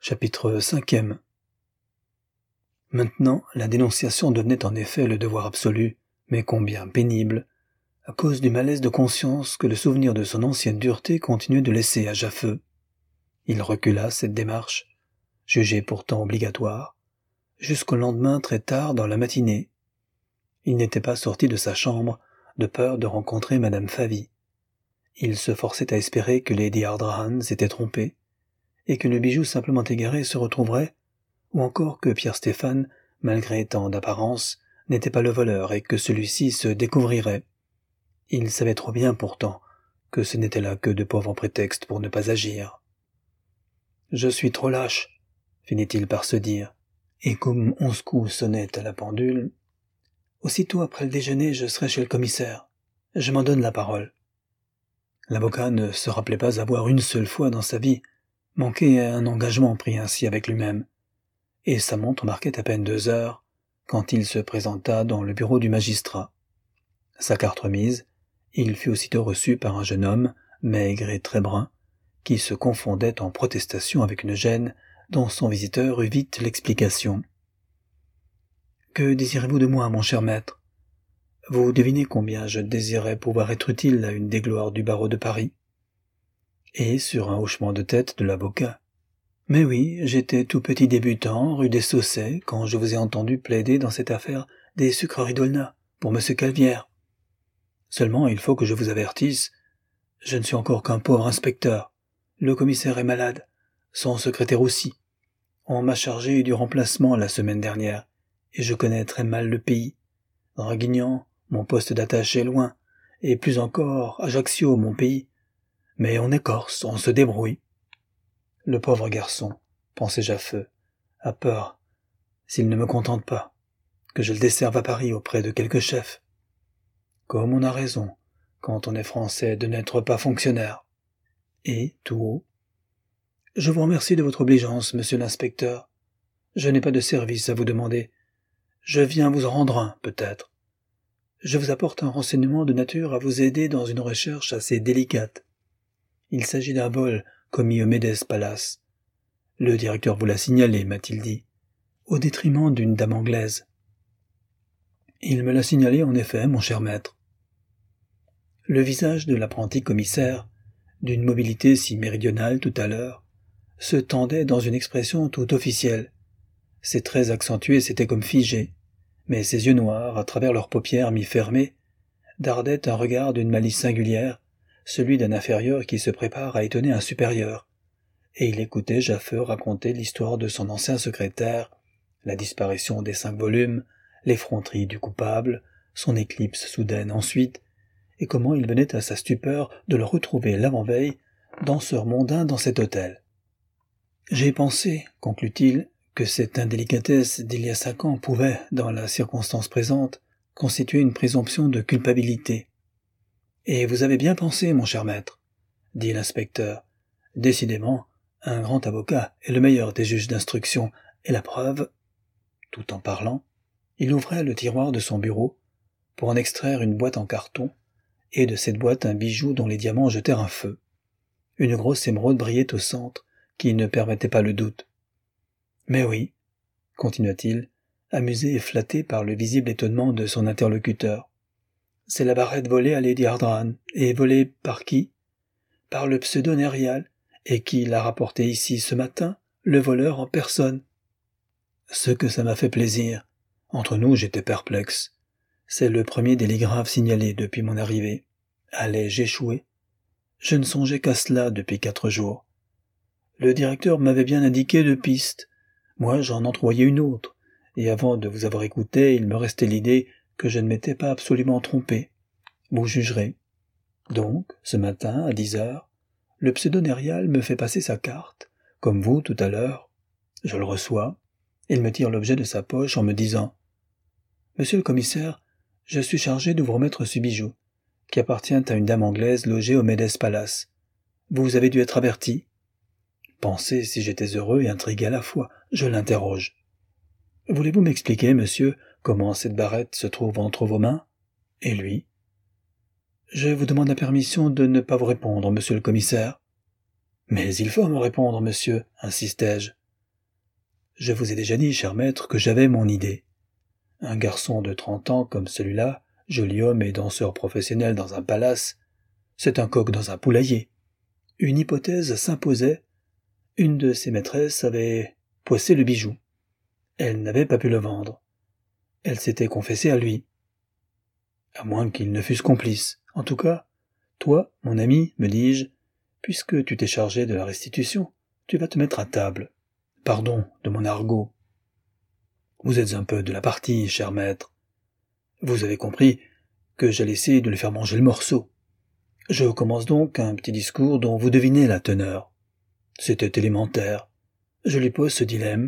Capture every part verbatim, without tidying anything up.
Chapitre cinquième. Maintenant, la dénonciation devenait en effet le devoir absolu, mais combien pénible, à cause du malaise de conscience que le souvenir de son ancienne dureté continuait de laisser à Jaffeux. Il recula cette démarche, jugée pourtant obligatoire, jusqu'au lendemain très tard dans la matinée. Il n'était pas sorti de sa chambre, de peur de rencontrer Madame Favy. Il se forçait à espérer que Lady Ardrahan s'était trompée, et que le bijou simplement égaré se retrouverait, ou encore que Pierre Stéphane, malgré tant d'apparence, n'était pas le voleur et que celui-ci se découvrirait. Il savait trop bien pourtant que ce n'était là que de pauvres prétextes pour ne pas agir. « Je suis trop lâche », finit-il par se dire, et comme onze coups sonnaient à la pendule, « aussitôt après le déjeuner, je serai chez le commissaire. Je m'en donne la parole. » L'avocat ne se rappelait pas avoir une seule fois dans sa vie manqué à un engagement pris ainsi avec lui-même, et sa montre marquait à peine deux heures quand il se présenta dans le bureau du magistrat. Sa carte remise, il fut aussitôt reçu par un jeune homme, maigre et très brun, qui se confondait en protestations avec une gêne dont son visiteur eut vite l'explication. « Que désirez-vous de moi, mon cher maître ? Vous devinez combien je désirais pouvoir être utile à une des gloires du barreau de Paris. » Et sur un hochement de tête de l'avocat. « Mais oui, j'étais tout petit débutant, rue des Saussets, quand je vous ai entendu plaider dans cette affaire des sucreries d'Aulnat, pour monsieur Calvière. Seulement, il faut que je vous avertisse, je ne suis encore qu'un pauvre inspecteur. Le commissaire est malade, son secrétaire aussi. On m'a chargé du remplacement la semaine dernière, et je connais très mal le pays. Draguignan, mon poste d'attaché est loin, et plus encore Ajaccio, mon pays. Mais on est corse, on se débrouille. » Le pauvre garçon, pensait Jaffeux, a peur, s'il ne me contente pas, que je le desserve à Paris auprès de quelque chef. Comme on a raison, quand on est français, de n'être pas fonctionnaire. Et, tout haut, « Je vous remercie de votre obligeance, monsieur l'inspecteur. Je n'ai pas de service à vous demander. Je viens vous en rendre un, peut-être. Je vous apporte un renseignement de nature à vous aider dans une recherche assez délicate. Il s'agit d'un vol commis au Médès Palace. Le directeur vous l'a signalé, m'a-t-il dit, au détriment d'une dame anglaise. Il me l'a signalé en effet, mon cher maître. » Le visage de l'apprenti commissaire, d'une mobilité si méridionale tout à l'heure, se tendait dans une expression tout officielle. Ses traits accentués s'étaient comme figés, mais ses yeux noirs, à travers leurs paupières mi-fermées, dardaient un regard d'une malice singulière, celui d'un inférieur qui se prépare à étonner un supérieur, et il écoutait Jaffeux raconter l'histoire de son ancien secrétaire, la disparition des cinq volumes, l'effronterie du coupable, son éclipse soudaine ensuite, et comment il venait à sa stupeur de le retrouver l'avant-veille, danseur mondain dans cet hôtel. « J'ai pensé, conclut-il, que cette indélicatesse d'il y a cinq ans pouvait, dans la circonstance présente, constituer une présomption de culpabilité. Et vous avez bien pensé, mon cher maître, dit l'inspecteur. Décidément, un grand avocat est le meilleur des juges d'instruction, et la preuve, tout en parlant, il ouvrait le tiroir de son bureau pour en extraire une boîte en carton, et de cette boîte un bijou dont les diamants jetèrent un feu. Une grosse émeraude brillait au centre, qui ne permettait pas le doute. « Mais oui, » continua-t-il, amusé et flatté par le visible étonnement de son interlocuteur. « C'est la barrette volée à Lady Ardrahan, et volée par qui ? Par le pseudo Nérial, et qui l'a rapportée ici ce matin, le voleur en personne. Ce que ça m'a fait plaisir. Entre nous, j'étais perplexe. C'est le premier délit grave signalé depuis mon arrivée. Allais-je échouer ? Je ne songeais qu'à cela depuis quatre jours. Le directeur m'avait bien indiqué deux pistes. Moi, j'en entrevoyais une autre, et avant de vous avoir écouté, il me restait l'idée que je ne m'étais pas absolument trompé. Vous jugerez. Donc, ce matin, à dix heures, le pseudo-Nérial me fait passer sa carte, comme vous tout à l'heure. Je le reçois. Il me tire l'objet de sa poche en me disant « Monsieur le commissaire, je suis chargé de vous remettre ce bijou, qui appartient à une dame anglaise logée au Médès Palace. Vous avez dû être averti. » Pensez si j'étais heureux et intrigué à la fois. Je l'interroge. « Voulez-vous m'expliquer, monsieur, comment cette barrette se trouve entre vos mains ? » Et lui ? « Je vous demande la permission de ne pas vous répondre, monsieur le commissaire. »« Mais il faut me répondre, monsieur, insistai-je. Je vous ai déjà dit, cher maître, que j'avais mon idée. Un garçon de trente ans comme celui-là, joli homme et danseur professionnel dans un palace, c'est un coq dans un poulailler. Une hypothèse s'imposait. Une de ses maîtresses avait poissé le bijou. Elle n'avait pas pu le vendre. Elle s'était confessée à lui. À moins qu'ils ne fussent complices. En tout cas, toi, mon ami, me dis-je, puisque tu t'es chargé de la restitution, tu vas te mettre à table. Pardon de mon argot. Vous êtes un peu de la partie, cher maître. Vous avez compris que j'allais essayer de lui faire manger le morceau. Je commence donc un petit discours dont vous devinez la teneur. C'était élémentaire. Je lui pose ce dilemme.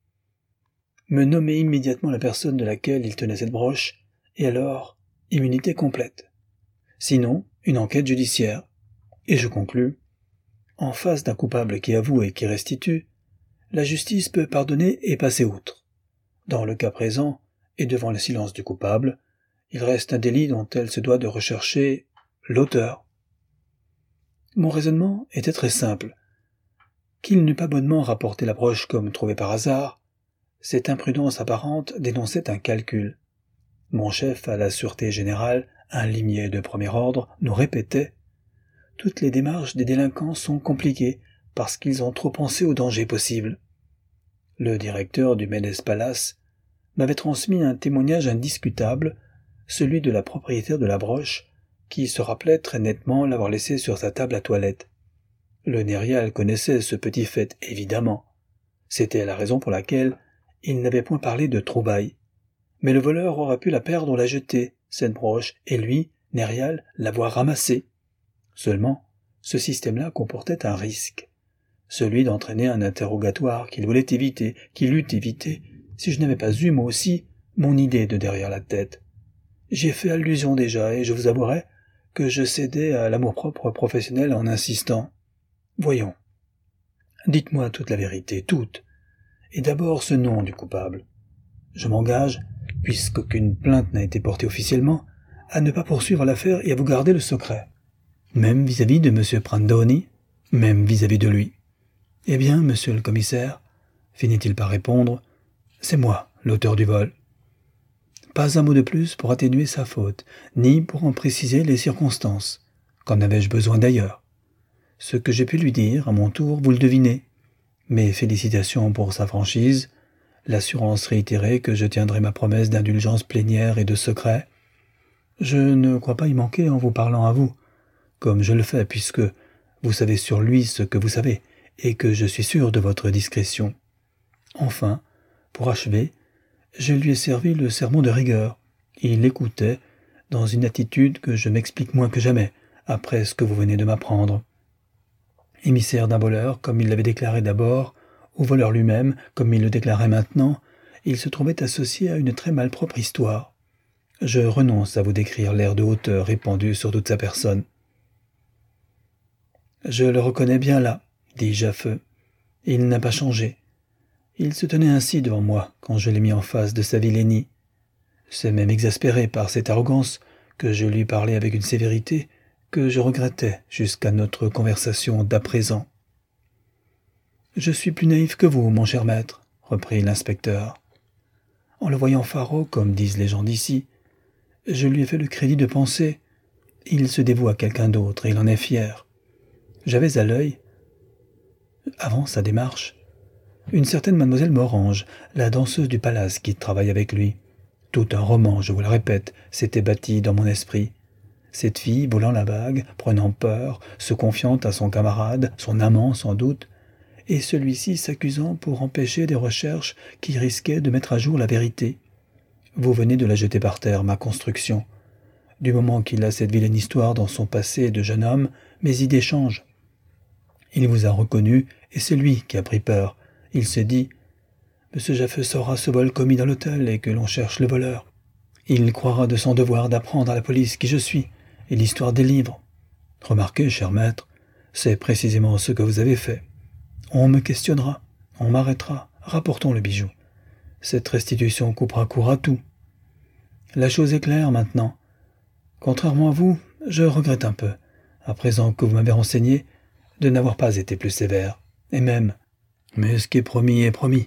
Me nommer immédiatement la personne de laquelle il tenait cette broche, et alors, immunité complète. Sinon, une enquête judiciaire. Et je conclus. En face d'un coupable qui avoue et qui restitue, la justice peut pardonner et passer outre. Dans le cas présent, et devant le silence du coupable, il reste un délit dont elle se doit de rechercher l'auteur. Mon raisonnement était très simple. Qu'il n'eût pas bonnement rapporté la broche comme trouvée par hasard, cette imprudence apparente dénonçait un calcul. Mon chef à la sûreté générale, un limier de premier ordre, nous répétait « Toutes les démarches des délinquants sont compliquées parce qu'ils ont trop pensé au danger possible. » Le directeur du Ménez Palace m'avait transmis un témoignage indiscutable, celui de la propriétaire de la broche, qui se rappelait très nettement l'avoir laissée sur sa table à toilette. Le Nérial connaissait ce petit fait, évidemment. C'était la raison pour laquelle il n'avait point parlé de trouvaille. Mais le voleur aurait pu la perdre ou la jeter, cette broche, et lui, Nérial, l'avoir ramassée. Seulement, ce système-là comportait un risque, celui d'entraîner un interrogatoire qu'il voulait éviter, qu'il eût évité, si je n'avais pas eu, moi aussi, mon idée de derrière la tête. J'y ai fait allusion déjà, et je vous avouerai que je cédais à l'amour-propre professionnel en insistant. Voyons. Dites-moi toute la vérité, toute. Et d'abord ce nom du coupable. Je m'engage, puisqu'aucune plainte n'a été portée officiellement, à ne pas poursuivre l'affaire et à vous garder le secret. Même vis-à-vis de M. Prandoni, même vis-à-vis de lui. Eh bien, monsieur le commissaire, finit-il par répondre, c'est moi, l'auteur du vol. Pas un mot de plus pour atténuer sa faute, ni pour en préciser les circonstances. Qu'en avais-je besoin d'ailleurs? Ce que j'ai pu lui dire, à mon tour, vous le devinez. Mes félicitations pour sa franchise, l'assurance réitérée que je tiendrai ma promesse d'indulgence plénière et de secret. Je ne crois pas y manquer en vous parlant à vous, comme je le fais, puisque vous savez sur lui ce que vous savez, et que je suis sûr de votre discrétion. Enfin, pour achever, je lui ai servi le sermon de rigueur. Il écoutait, dans une attitude que je m'explique moins que jamais, après ce que vous venez de m'apprendre. Émissaire d'un voleur, comme il l'avait déclaré d'abord, au voleur lui-même, comme il le déclarait maintenant, il se trouvait associé à une très malpropre histoire. Je renonce à vous décrire l'air de hauteur répandu sur toute sa personne. Je le reconnais bien là, dis-je à feu. Il n'a pas changé. Il se tenait ainsi devant moi quand je l'ai mis en face de sa vilainie. C'est même exaspéré par cette arrogance que je lui parlais avec une sévérité que je regrettais jusqu'à notre conversation d'à présent. « Je suis plus naïf que vous, mon cher maître, » reprit l'inspecteur. « En le voyant faraud, comme disent les gens d'ici, je lui ai fait le crédit de penser « il se dévoue à quelqu'un d'autre et il en est fier. » J'avais à l'œil, avant sa démarche, une certaine mademoiselle Morange, la danseuse du palace qui travaille avec lui. Tout un roman, je vous le répète, s'était bâti dans mon esprit. Cette fille, volant la bague, prenant peur, se confiant à son camarade, son amant sans doute, et celui-ci s'accusant pour empêcher des recherches qui risquaient de mettre à jour la vérité. Vous venez de la jeter par terre, ma construction. Du moment qu'il a cette vilaine histoire dans son passé de jeune homme, mes idées changent. Il vous a reconnu, et c'est lui qui a pris peur. Il s'est dit « Monsieur Jaffeux saura ce vol commis dans l'hôtel et que l'on cherche le voleur. Il croira de son devoir d'apprendre à la police qui je suis, et l'histoire des livres. Remarquez, cher maître, c'est précisément ce que vous avez fait. On me questionnera, on m'arrêtera, rapportons le bijou. Cette restitution coupera court à tout. La chose est claire maintenant. Contrairement à vous, je regrette un peu, à présent que vous m'avez renseigné, de n'avoir pas été plus sévère, et même... Mais ce qui est promis est promis,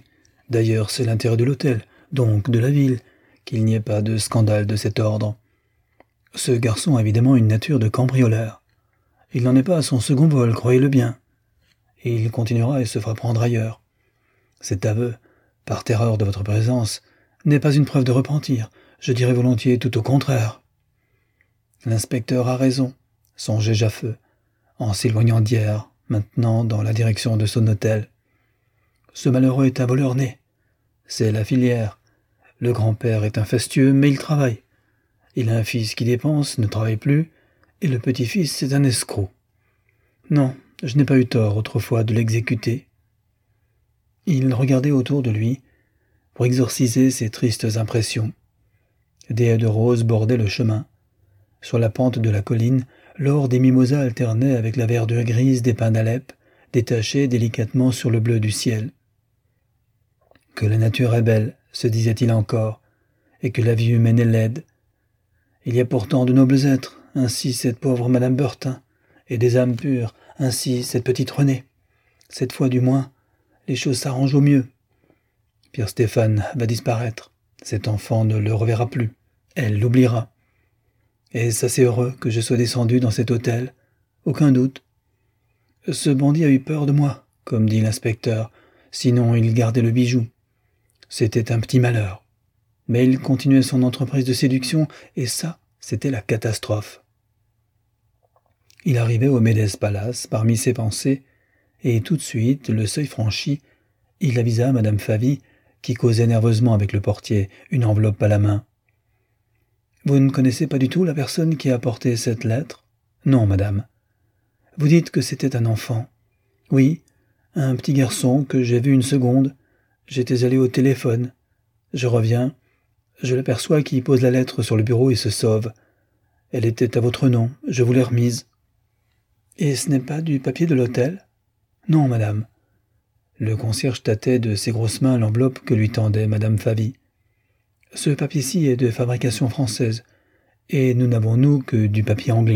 D'ailleurs, c'est l'intérêt de l'hôtel, donc de la ville, qu'il n'y ait pas de scandale de cet ordre. Ce garçon a évidemment une nature de cambrioleur. Il n'en est pas à son second vol, croyez-le bien. Et il continuera et se fera prendre ailleurs. Cet aveu, par terreur de votre présence, n'est pas une preuve de repentir, je dirais volontiers tout au contraire. L'inspecteur a raison, songeait Jaffeux, en s'éloignant d'hier, maintenant dans la direction de son hôtel. Ce malheureux est un voleur né. C'est la filière. Le grand-père est un fastueux, mais il travaille. Il a un fils qui dépense, ne travaille plus, et le petit-fils est un escroc. Non, je n'ai pas eu tort autrefois de l'exécuter. Il regardait autour de lui pour exorciser ces tristes impressions. Des haies de roses bordaient le chemin. Sur la pente de la colline, l'or des mimosas alternait avec la verdure grise des pins d'Alep, détachés délicatement sur le bleu du ciel. Que la nature est belle, se disait-il encore, et que la vie humaine est laide. Il y a pourtant de nobles êtres, ainsi cette pauvre Madame Burtin, et des âmes pures, ainsi cette petite Renée. Cette fois du moins, les choses s'arrangent au mieux. Pierre Stéphane va disparaître. Cet enfant ne le reverra plus. Elle l'oubliera. Est-ce assez heureux que je sois descendu dans cet hôtel? Aucun doute. Ce bandit a eu peur de moi, comme dit l'inspecteur, sinon il gardait le bijou. C'était un petit malheur. Mais il continuait son entreprise de séduction, et ça, c'était la catastrophe. Il arrivait au Médès Palace parmi ses pensées, et tout de suite, le seuil franchi, il avisa Madame Favy, qui causait nerveusement avec le portier, une enveloppe à la main. « Vous ne connaissez pas du tout la personne qui a apporté cette lettre ? » ?»« Non, madame. »« Vous dites que c'était un enfant. »« Oui, un petit garçon que j'ai vu une seconde. J'étais allé au téléphone. Je reviens. Je l'aperçois qui pose la lettre sur le bureau et se sauve. Elle était à votre nom. Je vous l'ai remise. »« Et ce n'est pas du papier de l'hôtel ? » ?»« Non, madame. » Le concierge tâtait de ses grosses mains l'enveloppe que lui tendait Madame Favy. « Ce papier-ci est de fabrication française, et nous n'avons, nous, que du papier anglais. »«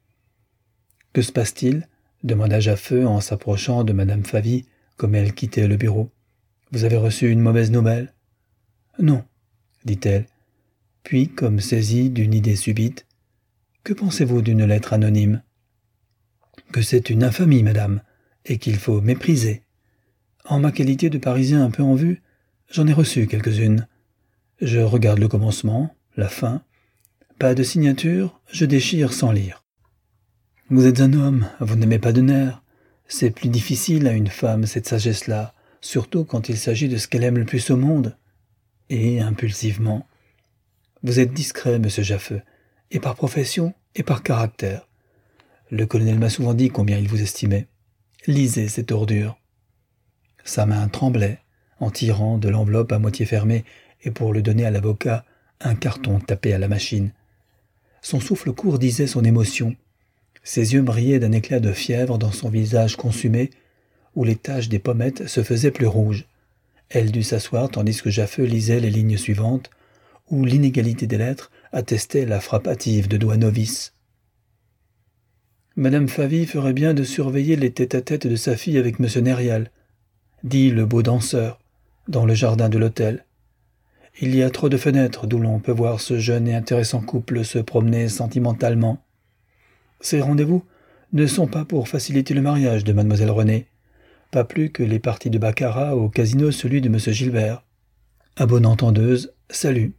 Que se passe-t-il » demanda Jaffeux en s'approchant de Madame Favy, comme elle quittait le bureau. « Vous avez reçu une mauvaise nouvelle ?»« Non, » dit-elle. Puis, comme saisie d'une idée subite, « Que pensez-vous d'une lettre anonyme ?»« Que c'est une infamie, madame, et qu'il faut mépriser. En ma qualité de Parisien un peu en vue, j'en ai reçu quelques-unes. Je regarde le commencement, la fin. Pas de signature, je déchire sans lire. Vous êtes un homme, vous n'aimez pas de nerfs. C'est plus difficile à une femme, cette sagesse-là, surtout quand il s'agit de ce qu'elle aime le plus au monde. Et, impulsivement, vous êtes discret, monsieur Jaffeux, et par profession, et par caractère. Le colonel m'a souvent dit combien il vous estimait. Lisez cette ordure. Sa main tremblait, en tirant de l'enveloppe à moitié fermée, et pour le donner à l'avocat, un carton tapé à la machine. Son souffle court disait son émotion. Ses yeux brillaient d'un éclat de fièvre dans son visage consumé, où les taches des pommettes se faisaient plus rouges. Elle dut s'asseoir tandis que Jaffeux lisait les lignes suivantes, où l'inégalité des lettres attestait la frappe hâtive de doigts novices. Madame Favy ferait bien de surveiller les tête-à-tête de sa fille avec monsieur Nérial, dit le beau danseur, dans le jardin de l'hôtel. Il y a trop de fenêtres d'où l'on peut voir ce jeune et intéressant couple se promener sentimentalement. Ces rendez-vous ne sont pas pour faciliter le mariage de mademoiselle Renée, pas plus que les parties de baccarat au casino celui de monsieur Gilbert. À bonne entendeuse, salut.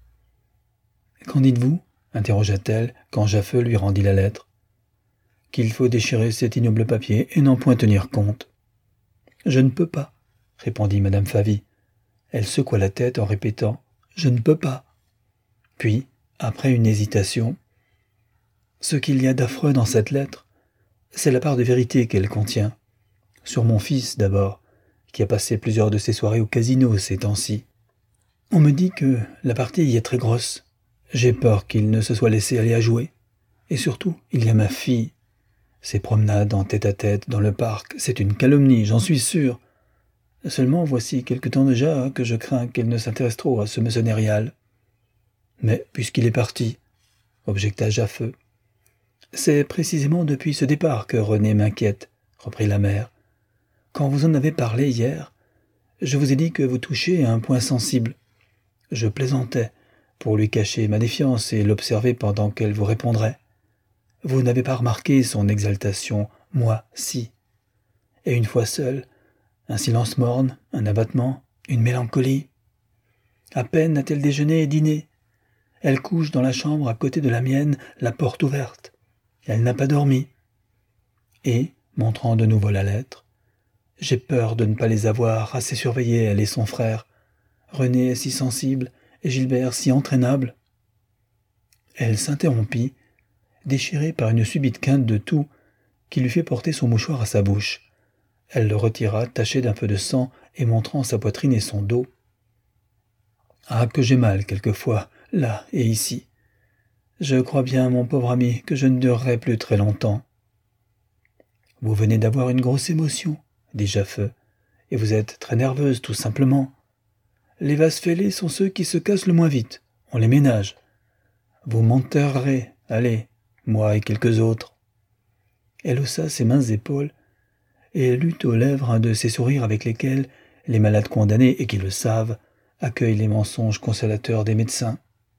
Qu'en dites-vous ? Interrogea-t-elle quand Jaffeux lui rendit la lettre. Qu'il faut déchirer cet ignoble papier et n'en point tenir compte. Je ne peux pas, répondit Madame Favy. Elle secoua la tête en répétant « Je ne peux pas ». Puis, après une hésitation, « Ce qu'il y a d'affreux dans cette lettre, c'est la part de vérité qu'elle contient. Sur mon fils, d'abord, qui a passé plusieurs de ses soirées au casino ces temps-ci. On me dit que la partie y est très grosse. J'ai peur qu'il ne se soit laissé aller à jouer. Et surtout, il y a ma fille. Ces promenades en tête-à-tête dans le parc, c'est une calomnie, j'en suis sûr. Seulement, voici quelque temps déjà que je crains qu'elle ne s'intéresse trop à ce monsieur Nérial. »« Mais, puisqu'il est parti, » objecta Jaffeux. « C'est précisément depuis ce départ que Renée m'inquiète, » reprit la mère. « Quand vous en avez parlé hier, Je vous ai dit que vous touchez à un point sensible. Je plaisantais, pour lui cacher ma défiance et l'observer pendant qu'elle vous répondrait. Vous n'avez pas remarqué son exaltation, moi, si. Et une fois seule, un silence morne, un abattement, une mélancolie. À peine a-t-elle déjeuné et dîné. Elle couche dans la chambre à côté de la mienne, la porte ouverte. Elle n'a pas dormi. Et, montrant de nouveau la lettre, j'ai peur de ne pas les avoir assez surveillés, elle et son frère. René est si sensible et Gilbert si entraînable. Elle s'interrompit, déchirée par une subite quinte de toux qui lui fait porter son mouchoir à sa bouche. Elle le retira, taché d'un peu de sang et montrant sa poitrine et son dos. « Ah, que j'ai mal quelquefois, là et ici. Je crois bien, mon pauvre ami, que je ne durerai plus très longtemps. »« Vous venez d'avoir une grosse émotion, » dit Jaffeux, « et vous êtes très nerveuse, tout simplement. Les vases fêlés sont ceux qui se cassent le moins vite, on les ménage. Vous m'enterrerez, allez, moi et quelques autres. » Elle haussa ses minces épaules, et elle eut aux lèvres un de ces sourires avec lesquels les malades condamnés, et qui le savent, accueillent les mensonges consolateurs des médecins.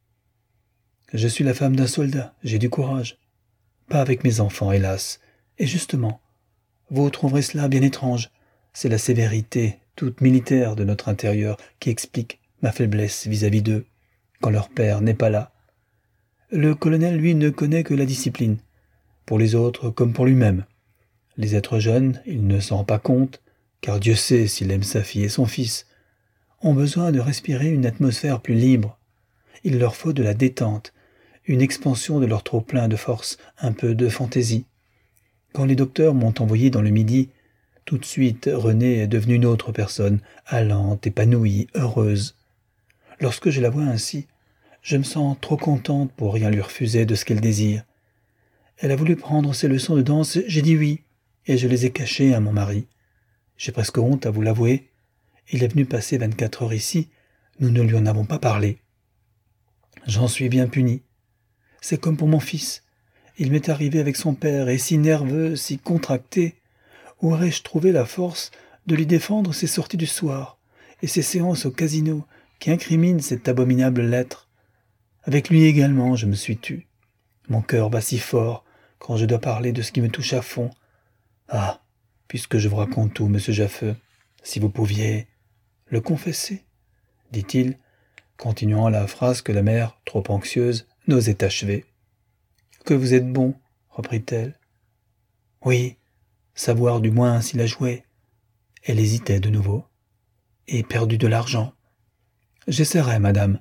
« Je suis la femme d'un soldat, j'ai du courage. Pas avec mes enfants, hélas. Et justement, vous trouverez cela bien étrange. C'est la sévérité, toute militaire de notre intérieur, qui explique ma faiblesse vis-à-vis d'eux, quand leur père n'est pas là. Le colonel, lui, ne connaît que la discipline, pour les autres comme pour lui-même. Les êtres jeunes, il ne s'en rend pas compte, car Dieu sait s'il aime sa fille et son fils, ont besoin de respirer une atmosphère plus libre. Il leur faut de la détente, une expansion de leur trop-plein de force, un peu de fantaisie. Quand les docteurs m'ont envoyé dans le Midi, tout de suite Renée est devenue une autre personne, allante, épanouie, heureuse. Lorsque je la vois ainsi, je me sens trop contente pour rien lui refuser de ce qu'elle désire. Elle a voulu prendre ses leçons de danse, j'ai dit oui, et je les ai cachées à mon mari. J'ai presque honte à vous l'avouer. Il est venu passer vingt-quatre heures ici, nous ne lui en avons pas parlé. J'en suis bien puni. C'est comme pour mon fils. Il m'est arrivé avec son père, et si nerveux, si contracté, où aurais-je trouvé la force de lui défendre ses sorties du soir, et ses séances au casino, qui incriminent cette abominable lettre. Avec lui également, je me suis tue. Mon cœur bat si fort, quand je dois parler de ce qui me touche à fond. Ah, puisque je vous raconte tout, monsieur Jaffeux, si vous pouviez le confesser, dit-il, continuant la phrase que la mère, trop anxieuse, n'osait achever. Que vous êtes bon, reprit-elle. Oui, savoir du moins s'il a joué. Elle hésitait de nouveau. Et perdu de l'argent. J'essaierai, madame.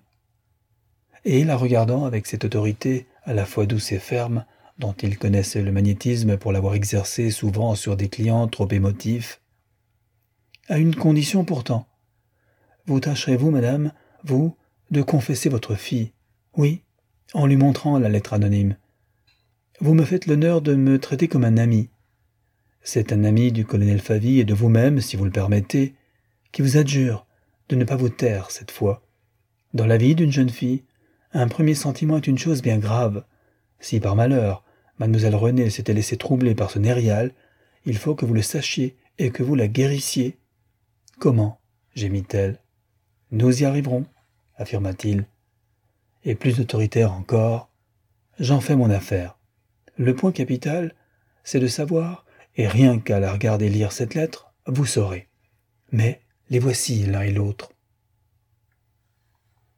Et la regardant avec cette autorité à la fois douce et ferme, dont il connaissait le magnétisme pour l'avoir exercé souvent sur des clients trop émotifs. À une condition pourtant. Vous tâcherez-vous, madame, vous, de confesser votre fille, oui, en lui montrant la lettre anonyme. Vous me faites l'honneur de me traiter comme un ami. C'est un ami du colonel Favy et de vous-même, si vous le permettez, qui vous adjure de ne pas vous taire cette fois. Dans la vie d'une jeune fille, un premier sentiment est une chose bien grave. Si par malheur, mademoiselle Renée s'était laissée troubler par ce nérial, il faut que vous le sachiez et que vous la guérissiez. Comment ? Gémit-elle. Nous y arriverons, affirma-t-il. Et plus autoritaire encore, j'en fais mon affaire. Le point capital, c'est de savoir, et rien qu'à la regarder lire cette lettre, vous saurez. Mais les voici l'un et l'autre.